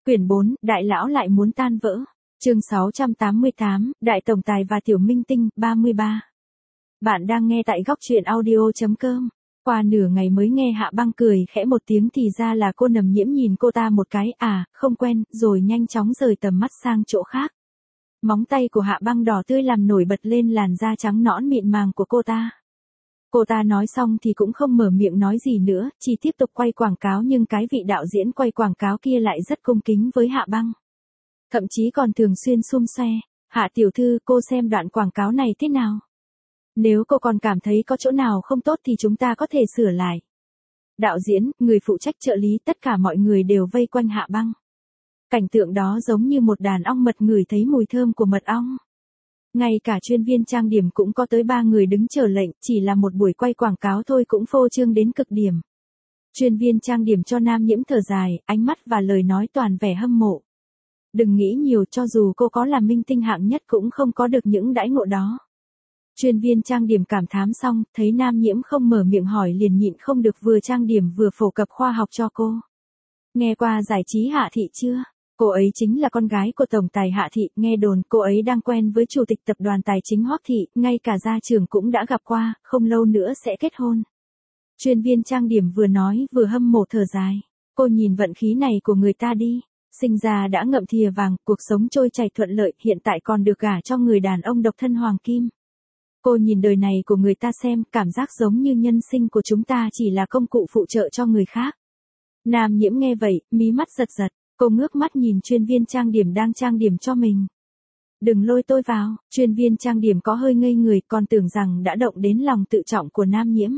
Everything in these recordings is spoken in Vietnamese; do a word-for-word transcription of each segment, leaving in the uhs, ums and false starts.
Quyển bốn, Đại lão lại muốn tan vỡ. Chương sáu trăm tám mươi tám, Đại tổng tài và tiểu minh tinh, ba mươi ba. Bạn đang nghe tại góc truyện audio.com. Qua nửa ngày mới nghe Hạ Băng cười khẽ một tiếng thì ra là cô Nằm Nhiễm nhìn cô ta một cái, à, không quen, rồi nhanh chóng rời tầm mắt sang chỗ khác. Móng tay của Hạ Băng đỏ tươi làm nổi bật lên làn da trắng nõn mịn màng của cô ta. Cô ta nói xong thì cũng không mở miệng nói gì nữa, chỉ tiếp tục quay quảng cáo, nhưng cái vị đạo diễn quay quảng cáo kia lại rất cung kính với Hạ Băng. Thậm chí còn thường xuyên xum xoe, Hạ tiểu thư, cô xem đoạn quảng cáo này thế nào? Nếu cô còn cảm thấy có chỗ nào không tốt thì chúng ta có thể sửa lại. Đạo diễn, người phụ trách trợ lý, tất cả mọi người đều vây quanh Hạ Băng. Cảnh tượng đó giống như một đàn ong mật ngửi thấy mùi thơm của mật ong. Ngay cả chuyên viên trang điểm cũng có tới ba người đứng chờ lệnh, chỉ là một buổi quay quảng cáo thôi cũng phô trương đến cực điểm. Chuyên viên trang điểm cho Nam Nhiễm thở dài, ánh mắt và lời nói toàn vẻ hâm mộ. Đừng nghĩ nhiều, cho dù cô có là minh tinh hạng nhất cũng không có được những đãi ngộ đó. Chuyên viên trang điểm cảm thán xong, thấy Nam Nhiễm không mở miệng hỏi liền nhịn không được vừa trang điểm vừa phổ cập khoa học cho cô. Nghe qua giải trí Hạ Thị chưa? Cô ấy chính là con gái của tổng tài Hạ Thị, nghe đồn cô ấy đang quen với chủ tịch tập đoàn tài chính Hoắc Thị, ngay cả gia trưởng cũng đã gặp qua, không lâu nữa sẽ kết hôn. Chuyên viên trang điểm vừa nói vừa hâm mộ thở dài. Cô nhìn vận khí này của người ta đi. Sinh ra đã ngậm thìa vàng, cuộc sống trôi chảy thuận lợi, hiện tại còn được gả cho người đàn ông độc thân hoàng kim. Cô nhìn đời này của người ta xem, cảm giác giống như nhân sinh của chúng ta chỉ là công cụ phụ trợ cho người khác. Nam Nhiễm nghe vậy, mí mắt giật giật, cô ngước mắt nhìn chuyên viên trang điểm đang trang điểm cho mình. Đừng lôi tôi vào, chuyên viên trang điểm có hơi ngây người, còn tưởng rằng đã động đến lòng tự trọng của Nam Nhiễm.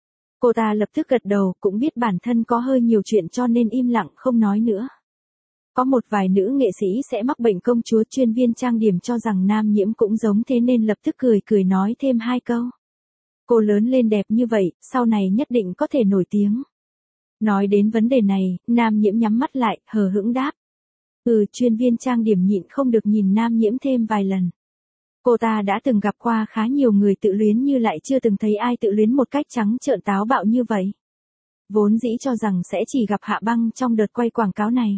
Cô ta lập tức gật đầu, cũng biết bản thân có hơi nhiều chuyện cho nên im lặng không nói nữa. Có một vài nữ nghệ sĩ sẽ mắc bệnh công chúa, chuyên viên trang điểm cho rằng Nam Nhiễm cũng giống thế nên lập tức cười cười nói thêm hai câu. Cô lớn lên đẹp như vậy, sau này nhất định có thể nổi tiếng. Nói đến vấn đề này, Nam Nhiễm nhắm mắt lại, hờ hững đáp. Ừ, chuyên viên trang điểm nhịn không được nhìn Nam Nhiễm thêm vài lần. Cô ta đã từng gặp qua khá nhiều người tự luyến nhưng lại chưa từng thấy ai tự luyến một cách trắng trợn táo bạo như vậy. Vốn dĩ cho rằng sẽ chỉ gặp Hạ Băng trong đợt quay quảng cáo này.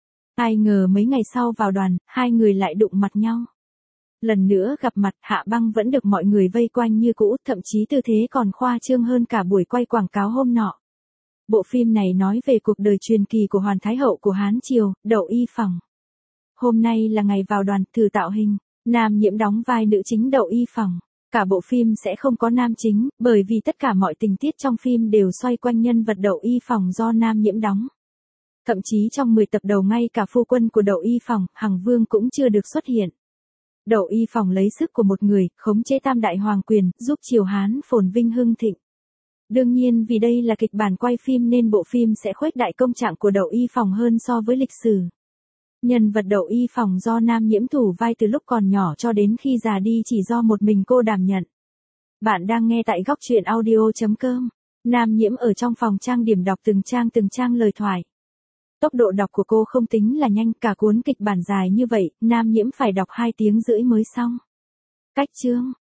Ai ngờ mấy ngày sau vào đoàn, hai người lại đụng mặt nhau. Lần nữa gặp mặt, Hạ Băng vẫn được mọi người vây quanh như cũ, thậm chí tư thế còn khoa trương hơn cả buổi quay quảng cáo hôm nọ. Bộ phim này nói về cuộc đời truyền kỳ của Hoàn Thái Hậu của Hán Triều, Đậu Y Phỏng. Hôm nay là ngày vào đoàn thử tạo hình, Nam Nhiễm đóng vai nữ chính Đậu Y Phỏng. Cả bộ phim sẽ không có nam chính, bởi vì tất cả mọi tình tiết trong phim đều xoay quanh nhân vật Đậu Y Phỏng do Nam Nhiễm đóng. Thậm chí trong mười tập đầu ngay cả phu quân của Đậu Y Phỏng, Hằng Vương cũng chưa được xuất hiện. Đậu Y Phỏng lấy sức của một người, khống chế tam đại hoàng quyền, giúp triều Hán phồn vinh hưng thịnh. Đương nhiên vì đây là kịch bản quay phim nên bộ phim sẽ khuếch đại công trạng của Đậu Y Phỏng hơn so với lịch sử. Nhân vật Đậu Y Phỏng do Nam Nhiễm thủ vai từ lúc còn nhỏ cho đến khi già đi chỉ do một mình cô đảm nhận. Bạn đang nghe tại góc truyện audio.com. Nam Nhiễm ở trong phòng trang điểm đọc từng trang từng trang lời thoại. Tốc độ đọc của cô không tính là nhanh, cả cuốn kịch bản dài như vậy, Nam Nhiễm phải đọc hai tiếng rưỡi mới xong. Cách chương,